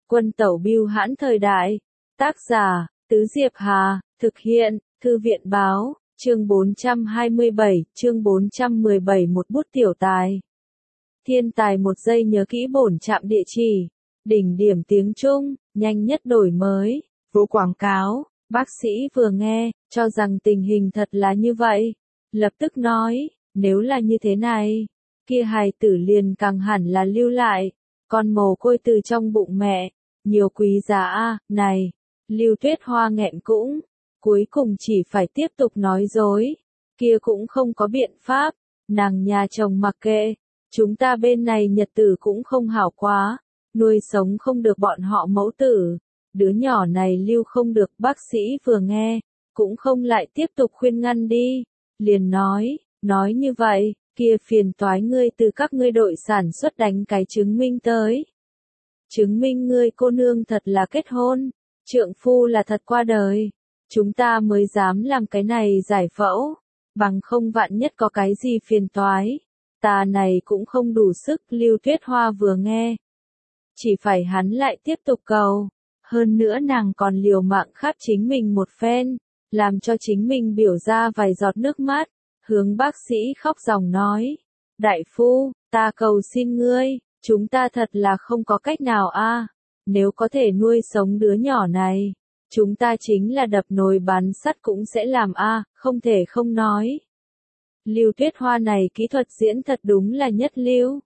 Quân tẩu bưu hãn thời đại. Tác giả, Tứ Diệp Hà, thực hiện, Thư viện báo, chương 427, chương 417 một bút tiểu tài. Thiên tài một giây nhớ kỹ bổn trạm địa chỉ. Đỉnh điểm tiếng Trung, nhanh nhất đổi mới. Vô quảng cáo, bác sĩ vừa nghe, cho rằng tình hình thật là như vậy. Lập tức nói, nếu là như thế này, kia hài tử liền càng hẳn là lưu lại. Con mồ côi từ trong bụng mẹ, nhiều quý giá a, này. Lưu Tuyết Hoa nghẹn cũng, cuối cùng chỉ phải tiếp tục nói dối. Kia cũng không có biện pháp, nàng nhà chồng mặc kệ. Chúng ta bên này nhật tử cũng không hảo quá, nuôi sống không được bọn họ mẫu tử. Đứa nhỏ này lưu không được, bác sĩ vừa nghe, cũng không lại tiếp tục khuyên ngăn đi. Liền nói như vậy, kia phiền toái ngươi từ các ngươi đội sản xuất đánh cái chứng minh tới. Chứng minh ngươi cô nương thật là kết hôn, trượng phu là thật qua đời. Chúng ta mới dám làm cái này giải phẫu, bằng không vạn nhất có cái gì phiền toái. Ta này cũng không đủ sức. Lưu Tuyết Hoa vừa nghe, chỉ phải hắn lại tiếp tục cầu. Hơn nữa nàng còn liều mạng khắp chính mình một phen, làm cho chính mình biểu ra vài giọt nước mắt, hướng bác sĩ khóc ròng nói. Đại phu, ta cầu xin ngươi, chúng ta thật là không có cách nào a. Nếu có thể nuôi sống đứa nhỏ này, chúng ta chính là đập nồi bán sắt cũng sẽ làm a, không thể không nói. Lưu Tuyết Hoa này kỹ thuật diễn thật đúng là nhất lưu.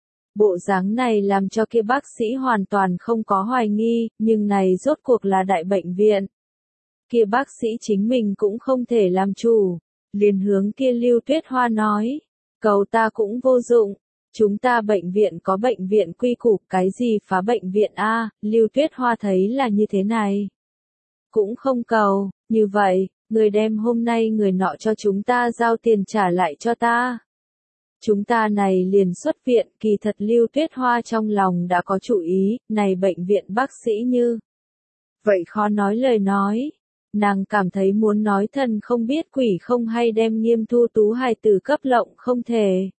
Bộ dáng này làm cho kia bác sĩ hoàn toàn không có hoài nghi, nhưng này rốt cuộc là đại bệnh viện. Kia bác sĩ chính mình cũng không thể làm chủ, liền hướng kia Lưu Tuyết Hoa nói, cầu ta cũng vô dụng, chúng ta bệnh viện có bệnh viện quy củ, cái gì phá bệnh viện a. Lưu Tuyết Hoa thấy là như thế này, cũng không cầu, như vậy, người đem hôm nay người nọ cho chúng ta giao tiền trả lại cho ta. Chúng ta này liền xuất viện. Kỳ thật Lưu Tuyết Hoa trong lòng đã có chủ ý, này bệnh viện bác sĩ như vậy khó nói lời nói. Nàng cảm thấy muốn nói thần không biết quỷ không hay đem Nghiêm Thu Tú hài tử cấp lộng không thể.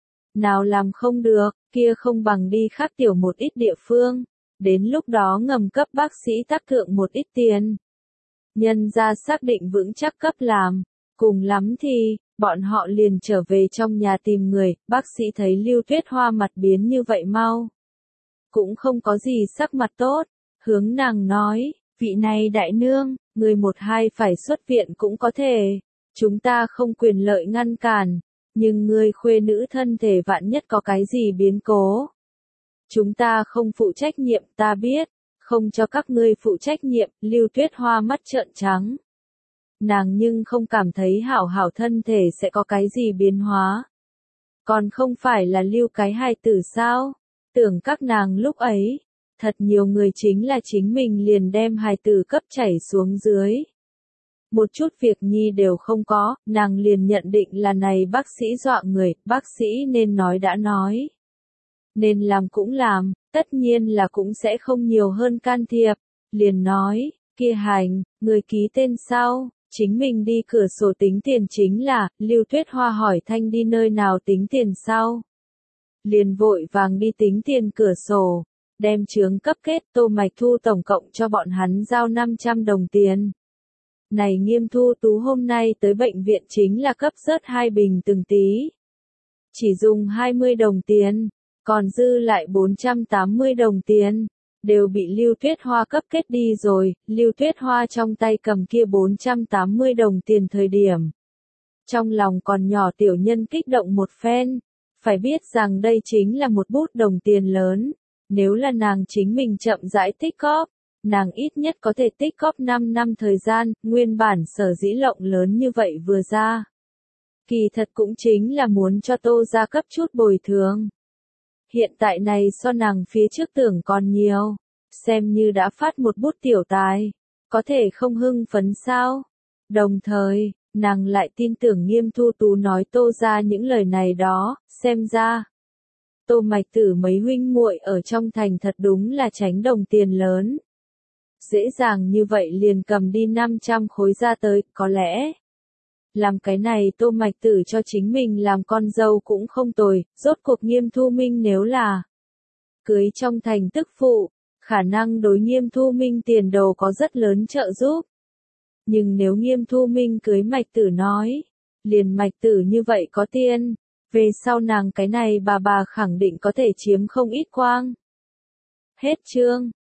Nào làm không được, kia không bằng đi khác tiểu một ít địa phương. Đến lúc đó ngầm cấp bác sĩ tác thượng một ít tiền. Nhân ra xác định vững chắc cấp làm. Cùng lắm thì, bọn họ liền trở về trong nhà tìm người. Bác sĩ thấy Lưu Tuyết Hoa mặt biến như vậy mau, cũng không có gì sắc mặt tốt. Hướng nàng nói, vị này đại nương, người một hai phải xuất viện cũng có thể. Chúng ta không quyền lợi ngăn cản. Nhưng người khuê nữ thân thể vạn nhất có cái gì biến cố, chúng ta không phụ trách nhiệm. Ta biết, không cho các ngươi phụ trách nhiệm. Lưu Tuyết Hoa mắt trợn trắng. Nàng nhưng không cảm thấy hảo hảo thân thể sẽ có cái gì biến hóa. Còn không phải là lưu cái hài tử sao? Tưởng các nàng lúc ấy, thật nhiều người chính là chính mình liền đem hài tử cấp chảy xuống dưới. Một chút việc nhi đều không có, nàng liền nhận định là này bác sĩ dọa người. Bác sĩ nên nói đã nói, nên làm cũng làm, tất nhiên là cũng sẽ không nhiều hơn can thiệp. Liền nói, kia hành, người ký tên sau, chính mình đi cửa sổ tính tiền chính là. Lưu Tuyết Hoa hỏi thanh đi nơi nào tính tiền sau. Liền vội vàng đi tính tiền cửa sổ, đem chướng cấp kết. Tô Mạch Thu tổng cộng cho bọn hắn giao 500 đồng tiền. Này Nghiêm Thu Tú hôm nay tới bệnh viện chính là cấp rớt 2 bình từng tí. Chỉ dùng 20 đồng tiền, còn dư lại 480 đồng tiền, đều bị Lưu Tuyết Hoa cấp kết đi rồi. Lưu Tuyết Hoa trong tay cầm kia 480 đồng tiền thời điểm, trong lòng còn nhỏ tiểu nhân kích động một phen. Phải biết rằng đây chính là một bút đồng tiền lớn. Nếu là nàng chính mình chậm rãi tích góp, nàng ít nhất có thể tích góp 5 năm thời gian. Nguyên bản sở dĩ lộng lớn như vậy vừa ra, kỳ thật cũng chính là muốn cho Tô gia cấp chút bồi thường. Hiện tại này so nàng phía trước tưởng còn nhiều, xem như đã phát một bút tiểu tài, có thể không hưng phấn sao? Đồng thời, nàng lại tin tưởng Nghiêm Thu Tú nói Tô gia những lời này đó. Xem ra, Tô Mạch Tử mấy huynh muội ở trong thành thật đúng là tránh đồng tiền lớn. Dễ dàng như vậy liền cầm đi 500 khối ra tới. Có lẽ, làm cái này Tô Mạch Tử cho chính mình làm con dâu cũng không tồi. Rốt cuộc Nghiêm Thu Minh nếu là cưới trong thành tức phụ, khả năng đối Nghiêm Thu Minh tiền đồ có rất lớn trợ giúp. Nhưng nếu Nghiêm Thu Minh cưới Mạch Tử nói, liền Mạch Tử như vậy có tiền, về sau nàng cái này bà khẳng định có thể chiếm không ít quang. Hết chương.